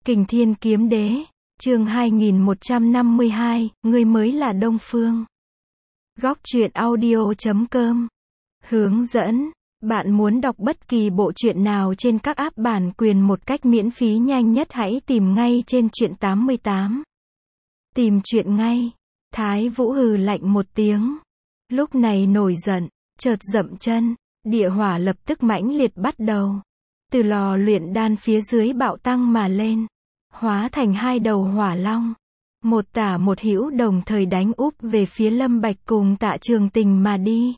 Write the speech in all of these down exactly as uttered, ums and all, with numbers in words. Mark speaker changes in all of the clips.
Speaker 1: Kình Thiên Kiếm Đế, chương hai nghìn một trăm năm mươi hai, ngươi mới là Đông Phương. Góc truyện audio chấm com. Hướng dẫn, bạn muốn đọc bất kỳ bộ truyện nào trên các app bản quyền một cách miễn phí nhanh nhất hãy tìm ngay trên truyện tám mươi tám. Tìm truyện ngay. Thái Vũ hừ lạnh một tiếng. Lúc này nổi giận, chợt dậm chân, địa hỏa lập tức mãnh liệt bắt đầu. Từ lò luyện đan phía dưới bạo tăng mà lên, hóa thành hai đầu hỏa long. Một tả một hữu đồng thời đánh úp về phía Lâm Bạch cùng Tạ Trường Tình mà đi.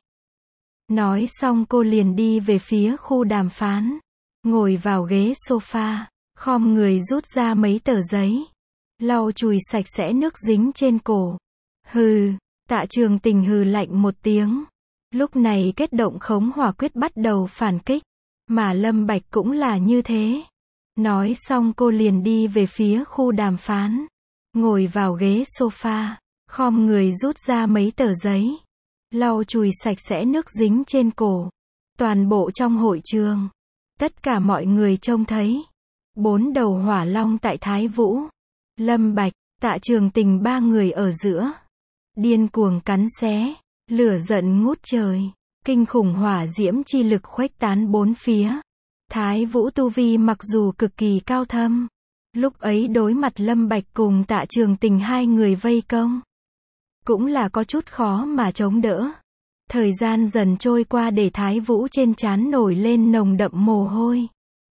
Speaker 1: Nói xong cô liền đi về phía khu đàm phán. Ngồi vào ghế sofa, khom người rút ra mấy tờ giấy. Lau chùi sạch sẽ nước dính trên cổ. Hừ, Tạ Trường Tình hừ lạnh một tiếng. Lúc này kết động khống hỏa quyết bắt đầu phản kích. Mà Lâm Bạch cũng là như thế. Nói xong cô liền đi về phía khu đàm phán. Ngồi vào ghế sofa, khom người rút ra mấy tờ giấy. Lau chùi sạch sẽ nước dính trên cổ. Toàn bộ trong hội trường, tất cả mọi người trông thấy. Bốn đầu hỏa long tại Thái Vũ, Lâm Bạch, Tạ Trường Tình ba người ở giữa. Điên cuồng cắn xé, lửa giận ngút trời. Kinh khủng hỏa diễm chi lực khuếch tán bốn phía. Thái Vũ tu vi mặc dù cực kỳ cao thâm. Lúc ấy đối mặt Lâm Bạch cùng Tạ Trường Tình hai người vây công. Cũng là có chút khó mà chống đỡ. Thời gian dần trôi qua để Thái Vũ trên trán nổi lên nồng đậm mồ hôi.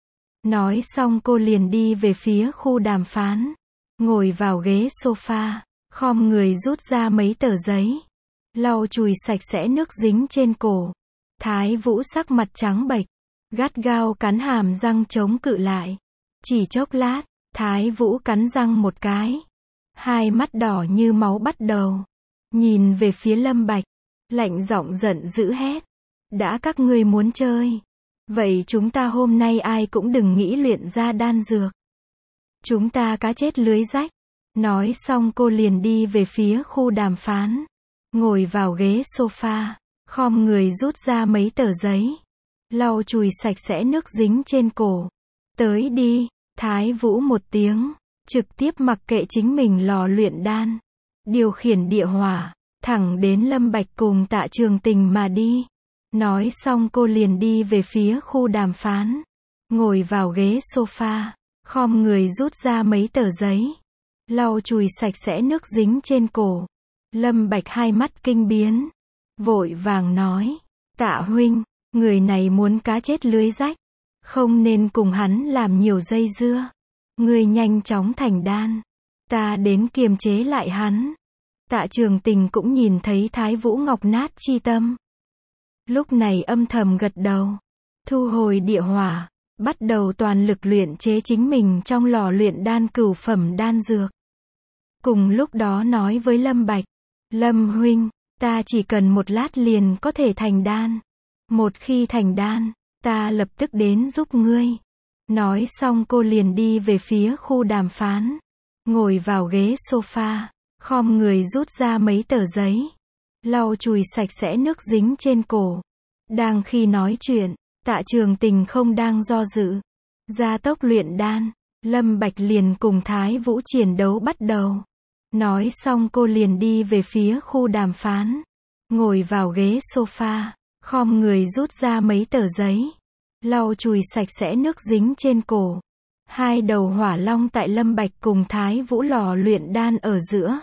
Speaker 1: Nói xong cô liền đi về phía khu đàm phán. Ngồi vào ghế sofa, khom người rút ra mấy tờ giấy. Lau chùi sạch sẽ nước dính trên cổ. Thái Vũ sắc mặt trắng bệch, gắt gao cắn hàm răng chống cự lại. Chỉ chốc lát, Thái Vũ cắn răng một cái. Hai mắt đỏ như máu bắt đầu. Nhìn về phía Lâm Bạch, lạnh giọng giận dữ hét. Đã các ngươi muốn chơi, vậy chúng ta hôm nay ai cũng đừng nghĩ luyện ra đan dược. Chúng ta cá chết lưới rách. Nói xong cô liền đi về phía khu đàm phán. Ngồi vào ghế sofa, khom người rút ra mấy tờ giấy. Lau chùi sạch sẽ nước dính trên cổ. Tới đi, Thái Vũ một tiếng. Trực tiếp mặc kệ chính mình lò luyện đan. Điều khiển địa hỏa, thẳng đến Lâm Bạch cùng Tạ Trường Tình mà đi. Nói xong cô liền đi về phía khu đàm phán. Ngồi vào ghế sofa, khom người rút ra mấy tờ giấy. Lau chùi sạch sẽ nước dính trên cổ. Lâm Bạch hai mắt kinh biến. Vội vàng nói. Tạ huynh, người này muốn cá chết lưới rách. Không nên cùng hắn làm nhiều dây dưa. Người nhanh chóng thành đan. Ta đến kiềm chế lại hắn. Tạ Trường Tình cũng nhìn thấy Thái Vũ ngọc nát chi tâm. Lúc này âm thầm gật đầu. Thu hồi địa hỏa. Bắt đầu toàn lực luyện chế chính mình trong lò luyện đan cửu phẩm đan dược. Cùng lúc đó nói với Lâm Bạch. Lâm huynh, ta chỉ cần một lát liền có thể thành đan. Một khi thành đan, ta lập tức đến giúp ngươi. Nói xong cô liền đi về phía khu đàm phán. Ngồi vào ghế sofa, khom người rút ra mấy tờ giấy. Lau chùi sạch sẽ nước dính trên cổ. Đang khi nói chuyện, Tạ Trường Tình không đang do dự. Gia tốc luyện đan, Lâm Bạch liền cùng Thái Vũ chiến đấu bắt đầu. Nói xong cô liền đi về phía khu đàm phán. Ngồi vào ghế sofa, khom người rút ra mấy tờ giấy. Lau chùi sạch sẽ nước dính trên cổ. Hai đầu hỏa long tại Lâm Bạch cùng Thái Vũ lò luyện đan ở giữa.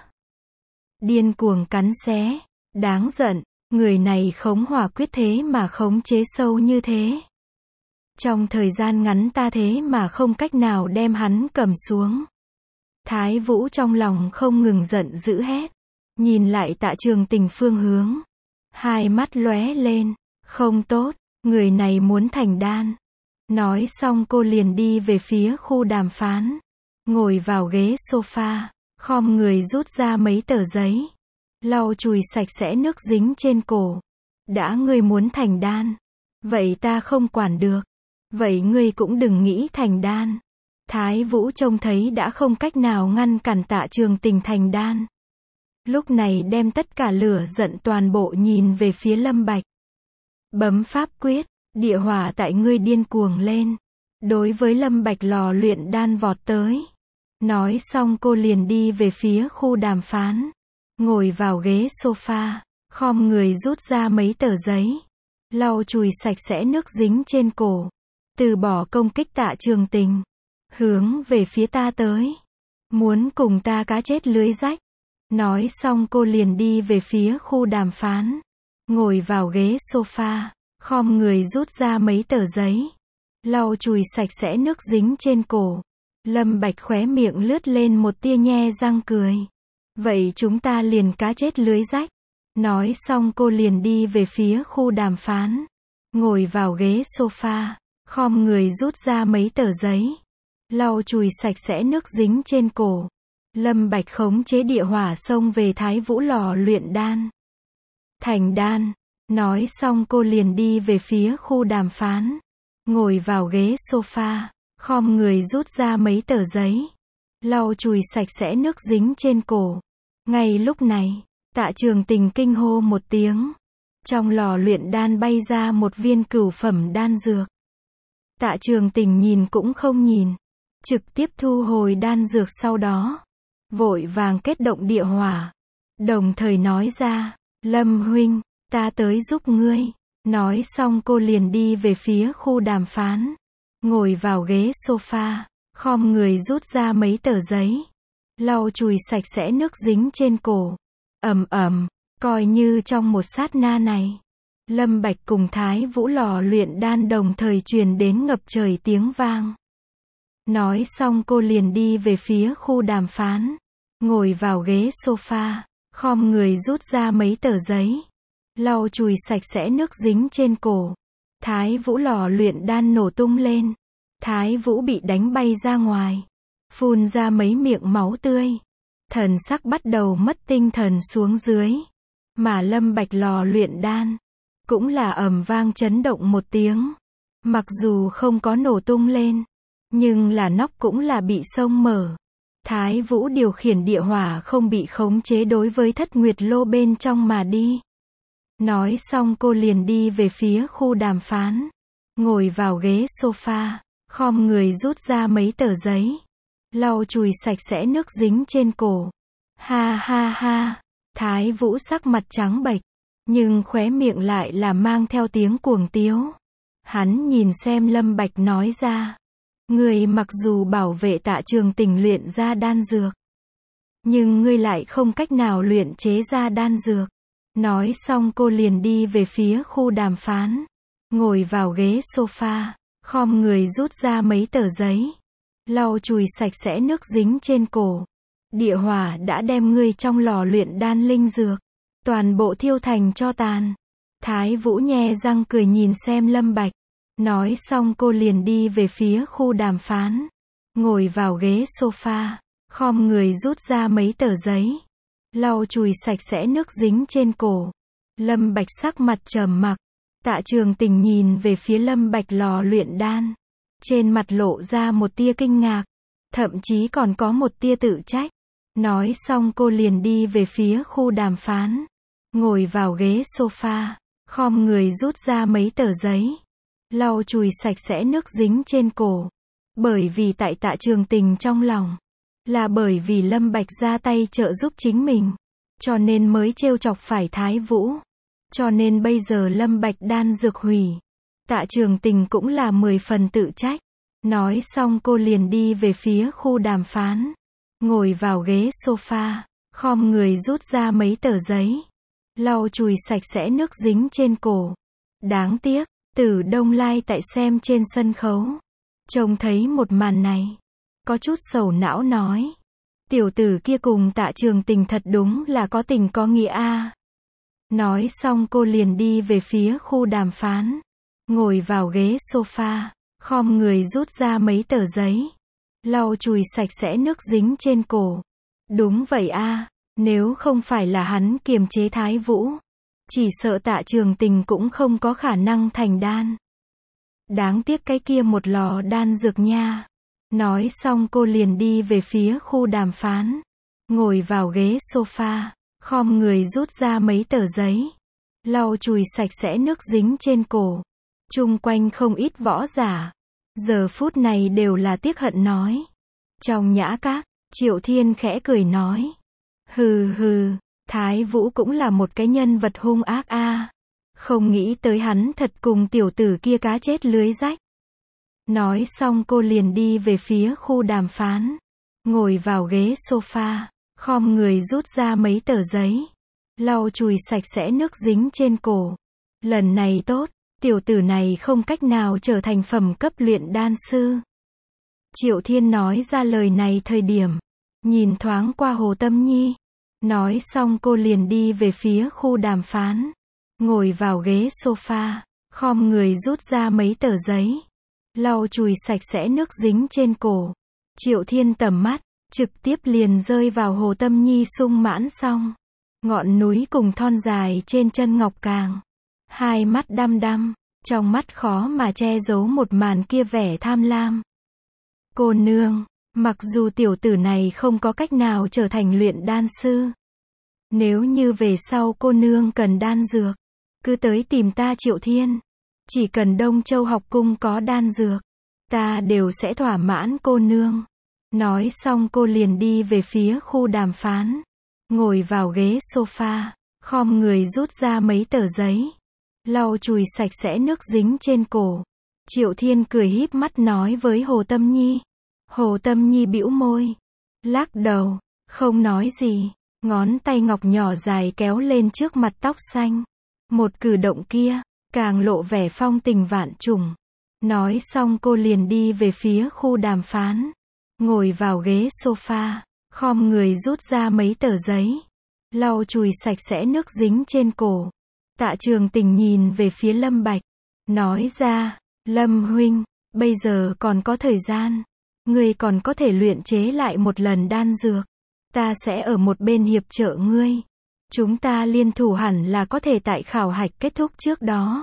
Speaker 1: Điên cuồng cắn xé. Đáng giận, người này khống hỏa quyết thế mà khống chế sâu như thế. Trong thời gian ngắn ta thế mà không cách nào đem hắn cầm xuống. Thái Vũ trong lòng không ngừng giận dữ hét. Nhìn lại Tạ Trường Tình phương hướng. Hai mắt lóe lên. Không tốt, người này muốn thành đan. Nói xong cô liền đi về phía khu đàm phán. Ngồi vào ghế sofa, khom người rút ra mấy tờ giấy. Lau chùi sạch sẽ nước dính trên cổ. Đã ngươi muốn thành đan, vậy ta không quản được. Vậy ngươi cũng đừng nghĩ thành đan. Thái Vũ trông thấy đã không cách nào ngăn cản Tạ Trường Tình thành đan. Lúc này đem tất cả lửa giận toàn bộ nhìn về phía Lâm Bạch. Bấm pháp quyết, địa hỏa tại ngươi điên cuồng lên. Đối với Lâm Bạch lò luyện đan vọt tới. Nói xong cô liền đi về phía khu đàm phán. Ngồi vào ghế sofa, khom người rút ra mấy tờ giấy. Lau chùi sạch sẽ nước dính trên cổ. Từ bỏ công kích Tạ Trường Tình. Hướng về phía ta tới. Muốn cùng ta cá chết lưới rách. Nói xong cô liền đi về phía khu đàm phán. Ngồi vào ghế sofa, khom người rút ra mấy tờ giấy. Lau chùi sạch sẽ nước dính trên cổ. Lâm Bạch khóe miệng lướt lên một tia nhe răng cười. Vậy chúng ta liền cá chết lưới rách. Nói xong cô liền đi về phía khu đàm phán. Ngồi vào ghế sofa, khom người rút ra mấy tờ giấy. Lau chùi sạch sẽ nước dính trên cổ. Lâm Bạch khống chế địa hỏa xông về Thái Vũ lò luyện đan. Thành đan. Nói xong cô liền đi về phía khu đàm phán. Ngồi vào ghế sofa, khom người rút ra mấy tờ giấy. Lau chùi sạch sẽ nước dính trên cổ. Ngay lúc này, Tạ Trường Tình kinh hô một tiếng. Trong lò luyện đan bay ra một viên cửu phẩm đan dược. Tạ Trường Tình nhìn cũng không nhìn. Trực tiếp thu hồi đan dược sau đó. Vội vàng kết động địa hỏa. Đồng thời nói ra, Lâm huynh, ta tới giúp ngươi. Nói xong cô liền đi về phía khu đàm phán. Ngồi vào ghế sofa, khom người rút ra mấy tờ giấy. Lau chùi sạch sẽ nước dính trên cổ. Ầm ầm, coi như trong một sát na này. Lâm Bạch cùng Thái Vũ lò luyện đan đồng thời truyền đến ngập trời tiếng vang. Nói xong cô liền đi về phía khu đàm phán. Ngồi vào ghế sofa, khom người rút ra mấy tờ giấy. Lau chùi sạch sẽ nước dính trên cổ. Thái Vũ lò luyện đan nổ tung lên. Thái Vũ bị đánh bay ra ngoài. Phun ra mấy miệng máu tươi. Thần sắc bắt đầu mất tinh thần xuống dưới. Mà Lâm Bạch lò luyện đan. Cũng là ầm vang chấn động một tiếng. Mặc dù không có nổ tung lên. Nhưng là nóc cũng là bị xông mở. Thái Vũ điều khiển địa hỏa không bị khống chế đối với Thất Nguyệt Lô bên trong mà đi. Nói xong cô liền đi về phía khu đàm phán. Ngồi vào ghế sofa, khom người rút ra mấy tờ giấy. Lau chùi sạch sẽ nước dính trên cổ. Ha ha ha, Thái Vũ sắc mặt trắng bệch, nhưng khóe miệng lại là mang theo tiếng cuồng tiếu. Hắn nhìn xem Lâm Bạch nói ra. Ngươi mặc dù bảo vệ Tạ Trường Tình luyện ra đan dược. Nhưng ngươi lại không cách nào luyện chế ra đan dược. Nói xong cô liền đi về phía khu đàm phán. Ngồi vào ghế sofa, khom người rút ra mấy tờ giấy. Lau chùi sạch sẽ nước dính trên cổ. Địa hỏa đã đem ngươi trong lò luyện đan linh dược. Toàn bộ thiêu thành tro tàn. Thái Vũ nhe răng cười nhìn xem Lâm Bạch. Nói xong cô liền đi về phía khu đàm phán. Ngồi vào ghế sofa, khom người rút ra mấy tờ giấy. Lau chùi sạch sẽ nước dính trên cổ. Lâm Bạch sắc mặt trầm mặc. Tạ Trường Tình nhìn về phía Lâm Bạch lò luyện đan. Trên mặt lộ ra một tia kinh ngạc. Thậm chí còn có một tia tự trách. Nói xong cô liền đi về phía khu đàm phán. Ngồi vào ghế sofa, khom người rút ra mấy tờ giấy. Lau chùi sạch sẽ nước dính trên cổ. Bởi vì tại Tạ Trường Tình trong lòng. Là bởi vì Lâm Bạch ra tay trợ giúp chính mình. Cho nên mới trêu chọc phải Thái Vũ. Cho nên bây giờ Lâm Bạch đan dược hủy. Tạ Trường Tình cũng là mười phần tự trách. Nói xong cô liền đi về phía khu đàm phán. Ngồi vào ghế sofa, khom người rút ra mấy tờ giấy. Lau chùi sạch sẽ nước dính trên cổ. Đáng tiếc, Tử Đông Lai tại xem trên sân khấu. Trông thấy một màn này. Có chút sầu não nói. Tiểu tử kia cùng Tạ Trường Tình thật đúng là có tình có nghĩa a. Nói xong cô liền đi về phía khu đàm phán. Ngồi vào ghế sofa, khom người rút ra mấy tờ giấy. Lau chùi sạch sẽ nước dính trên cổ. Đúng vậy a, nếu không phải là hắn kiềm chế Thái Vũ. Chỉ sợ Tạ Trường Tình cũng không có khả năng thành đan. Đáng tiếc cái kia một lò đan dược nha. Nói xong cô liền đi về phía khu đàm phán. Ngồi vào ghế sofa, khom người rút ra mấy tờ giấy. Lau chùi sạch sẽ nước dính trên cổ. Chung quanh không ít võ giả. Giờ phút này đều là tiếc hận nói. Trong nhã các, Triệu Thiên khẽ cười nói. Hừ hừ, Thái Vũ cũng là một cái nhân vật hung ác a. Không nghĩ tới hắn thật cùng tiểu tử kia cá chết lưới rách. Nói xong cô liền đi về phía khu đàm phán. Ngồi vào ghế sofa, khom người rút ra mấy tờ giấy. Lau chùi sạch sẽ nước dính trên cổ. Lần này tốt, tiểu tử này không cách nào trở thành phẩm cấp luyện đan sư. Triệu Thiên nói ra lời này thời điểm, nhìn thoáng qua Hồ Tâm Nhi. Nói xong cô liền đi về phía khu đàm phán. Ngồi vào ghế sofa, khom người rút ra mấy tờ giấy. Lau chùi sạch sẽ nước dính trên cổ. Triệu Thiên tầm mắt, trực tiếp liền rơi vào Hồ Tâm Nhi sung mãn xong. Ngọn núi cùng thon dài trên chân ngọc càng. Hai mắt đăm đăm, trong mắt khó mà che giấu một màn kia vẻ tham lam. Cô nương, mặc dù tiểu tử này không có cách nào trở thành luyện đan sư. Nếu như về sau cô nương cần đan dược, cứ tới tìm ta Triệu Thiên. Chỉ cần Đông Châu học cung có đan dược, ta đều sẽ thỏa mãn cô nương. Nói xong cô liền đi về phía khu đàm phán. Ngồi vào ghế sofa, khom người rút ra mấy tờ giấy. Lau chùi sạch sẽ nước dính trên cổ. Triệu Thiên cười híp mắt nói với Hồ Tâm Nhi. Hồ Tâm Nhi bĩu môi, lắc đầu, không nói gì. Ngón tay ngọc nhỏ dài kéo lên trước mặt tóc xanh. Một cử động kia, càng lộ vẻ phong tình vạn trùng. Nói xong cô liền đi về phía khu đàm phán. Ngồi vào ghế sofa, khom người rút ra mấy tờ giấy. Lau chùi sạch sẽ nước dính trên cổ. Tạ Trường Tình nhìn về phía Lâm Bạch. Nói ra, Lâm huynh, bây giờ còn có thời gian. Ngươi còn có thể luyện chế lại một lần đan dược. Ta sẽ ở một bên hiệp trợ ngươi. Chúng ta liên thủ hẳn là có thể tại khảo hạch kết thúc trước đó.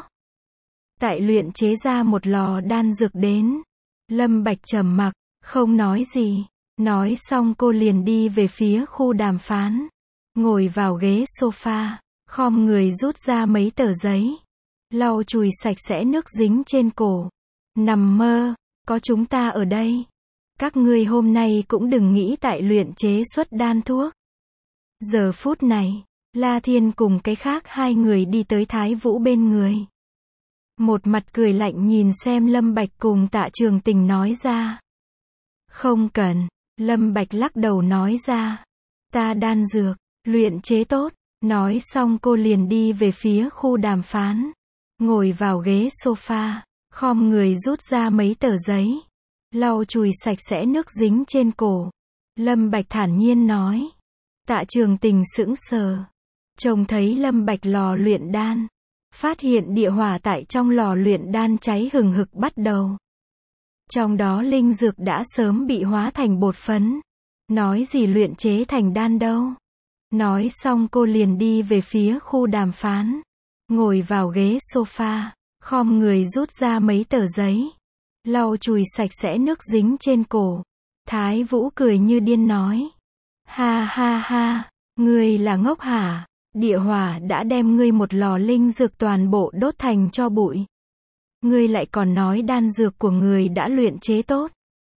Speaker 1: Tại luyện chế ra một lò đan dược đến. Lâm Bạch trầm mặc, không nói gì. Nói xong cô liền đi về phía khu đàm phán. Ngồi vào ghế sofa, khom người rút ra mấy tờ giấy. Lau chùi sạch sẽ nước dính trên cổ. Nằm mơ, có chúng ta ở đây. Các ngươi hôm nay cũng đừng nghĩ tại luyện chế xuất đan thuốc. Giờ phút này, La Thiên cùng cái khác hai người đi tới Thái Vũ bên người. Một mặt cười lạnh nhìn xem Lâm Bạch cùng Tạ Trường Tình nói ra. Không cần, Lâm Bạch lắc đầu nói ra. Ta đan dược, luyện chế tốt. Nói xong cô liền đi về phía khu đàm phán. Ngồi vào ghế sofa, khom người rút ra mấy tờ giấy. Lau chùi sạch sẽ nước dính trên cổ. Lâm Bạch thản nhiên nói. Tạ Trường Tình sững sờ. Trông thấy Lâm Bạch lò luyện đan. Phát hiện địa hỏa tại trong lò luyện đan cháy hừng hực bắt đầu. Trong đó linh dược đã sớm bị hóa thành bột phấn. Nói gì luyện chế thành đan đâu. Nói xong cô liền đi về phía khu đàm phán. Ngồi vào ghế sofa, khom người rút ra mấy tờ giấy. Lau chùi sạch sẽ nước dính trên cổ. Thái Vũ cười như điên nói. Ha ha ha, ngươi là ngốc hả? Địa hỏa đã đem ngươi một lò linh dược toàn bộ đốt thành cho bụi. Ngươi lại còn nói đan dược của ngươi đã luyện chế tốt.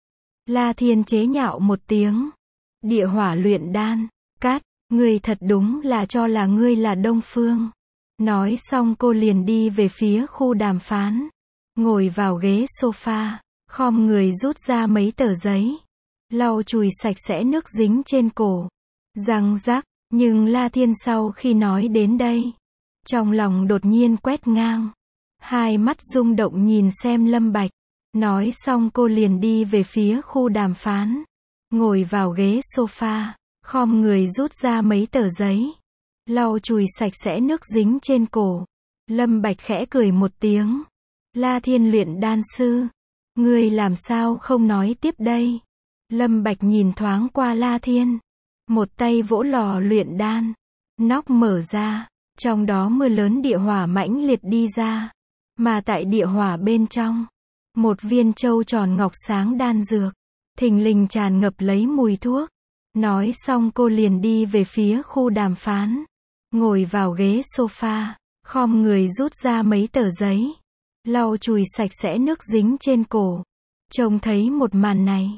Speaker 1: La Thiên chế nhạo một tiếng. Địa hỏa luyện đan, cát, ngươi thật đúng là cho là ngươi là Đông Phương. Nói xong cô liền đi về phía khu đàm phán. Ngồi vào ghế sofa, khom người rút ra mấy tờ giấy. Lau chùi sạch sẽ nước dính trên cổ. Răng rắc, nhưng La Thiên sau khi nói đến đây, trong lòng đột nhiên quét ngang. Hai mắt rung động nhìn xem Lâm Bạch. Nói xong cô liền đi về phía khu đàm phán. Ngồi vào ghế sofa, khom người rút ra mấy tờ giấy. Lau chùi sạch sẽ nước dính trên cổ. Lâm Bạch khẽ cười một tiếng. La Thiên luyện đan sư. Ngươi làm sao không nói tiếp đây? Lâm Bạch nhìn thoáng qua La Thiên. Một tay vỗ lò luyện đan. Nóc mở ra. Trong đó mưa lớn địa hỏa mãnh liệt đi ra. Mà tại địa hỏa bên trong, một viên châu tròn ngọc sáng đan dược. Thình lình tràn ngập lấy mùi thuốc. Nói xong cô liền đi về phía khu đàm phán. Ngồi vào ghế sofa, khom người rút ra mấy tờ giấy. Lau chùi sạch sẽ nước dính trên cổ. Trông thấy một màn này,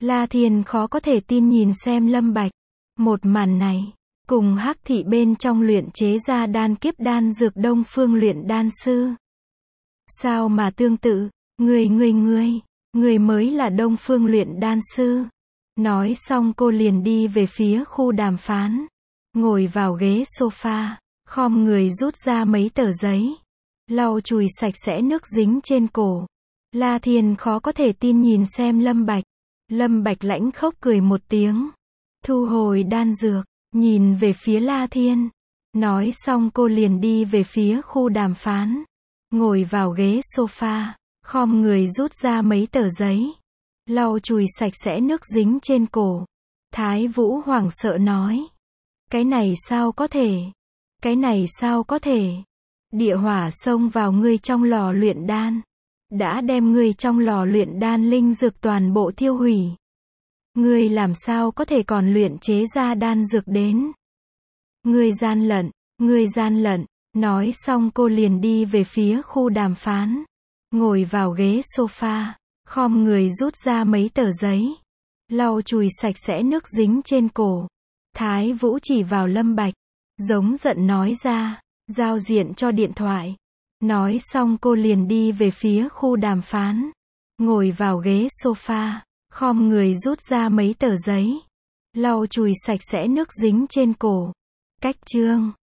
Speaker 1: La Thiên khó có thể tin nhìn xem Lâm Bạch. Một màn này, cùng Hắc thị bên trong luyện chế ra đan kiếp đan dược Đông Phương luyện đan sư. Sao mà tương tự, người người người, người mới là Đông Phương luyện đan sư. Nói xong cô liền đi về phía khu đàm phán. Ngồi vào ghế sofa, khom người rút ra mấy tờ giấy. Lau chùi sạch sẽ nước dính trên cổ. La Thiên khó có thể tin nhìn xem Lâm Bạch. Lâm Bạch lãnh khốc cười một tiếng. Thu hồi đan dược, nhìn về phía La Thiên. Nói xong cô liền đi về phía khu đàm phán. Ngồi vào ghế sofa, khom người rút ra mấy tờ giấy. Lau chùi sạch sẽ nước dính trên cổ. Thái Vũ hoảng sợ nói. Cái này sao có thể? Cái này sao có thể? Địa hỏa xông vào ngươi trong lò luyện đan. Đã đem ngươi trong lò luyện đan linh dược toàn bộ thiêu hủy. Ngươi làm sao có thể còn luyện chế ra đan dược đến? Ngươi gian lận, ngươi gian lận. Nói xong cô liền đi về phía khu đàm phán. Ngồi vào ghế sofa, khom người rút ra mấy tờ giấy. Lau chùi sạch sẽ nước dính trên cổ. Thái Vũ chỉ vào Lâm Bạch, giống giận nói ra, giao diện cho điện thoại. Nói xong cô liền đi về phía khu đàm phán. Ngồi vào ghế sofa, khom người rút ra mấy tờ giấy. Lau chùi sạch sẽ nước dính trên cổ. Cách chương